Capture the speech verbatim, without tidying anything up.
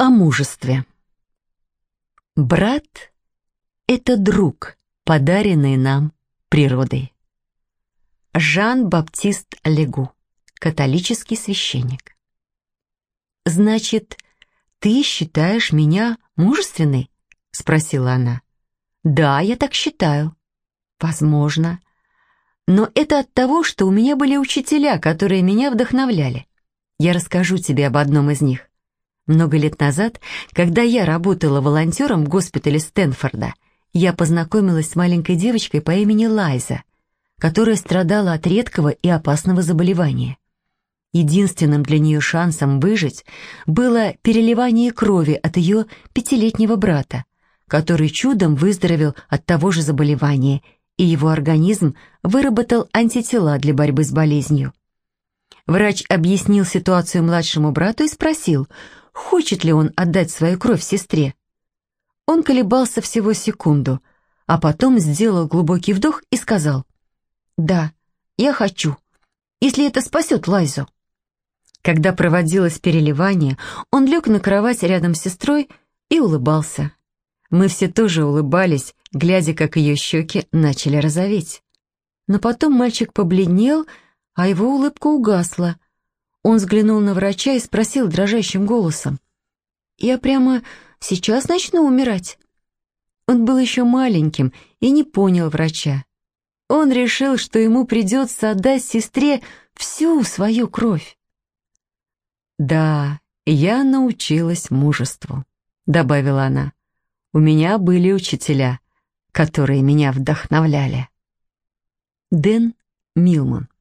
о мужестве. Брат — это друг, подаренный нам природой. Жан-Баптист Легу, католический священник. «Значит, ты считаешь меня мужественной?» — спросила она. «Да, я так считаю». «Возможно. Но это от того, что у меня были учителя, которые меня вдохновляли. Я расскажу тебе об одном из них. Много лет назад, когда я работала волонтером в госпитале Стэнфорда, я познакомилась с маленькой девочкой по имени Лайза, которая страдала от редкого и опасного заболевания. Единственным для нее шансом выжить было переливание крови от ее пятилетнего брата, который чудом выздоровел от того же заболевания, и его организм выработал антитела для борьбы с болезнью. Врач объяснил ситуацию младшему брату и спросил, хочет ли он отдать свою кровь сестре. Он колебался всего секунду, а потом сделал глубокий вдох и сказал: «Да, я хочу, если это спасет Лайзу». Когда проводилось переливание, он лег на кровать рядом с сестрой и улыбался. Мы все тоже улыбались, глядя, как ее щеки начали розоветь. Но потом мальчик побледнел, а его улыбка угасла. Он взглянул на врача и спросил дрожащим голосом: «Я прямо сейчас начну умирать?» Он был еще маленьким и не понял врача. Он решил, что ему придется отдать сестре всю свою кровь. «Да, я научилась мужеству», — добавила она. «У меня были учителя, которые меня вдохновляли». Дэн Милман.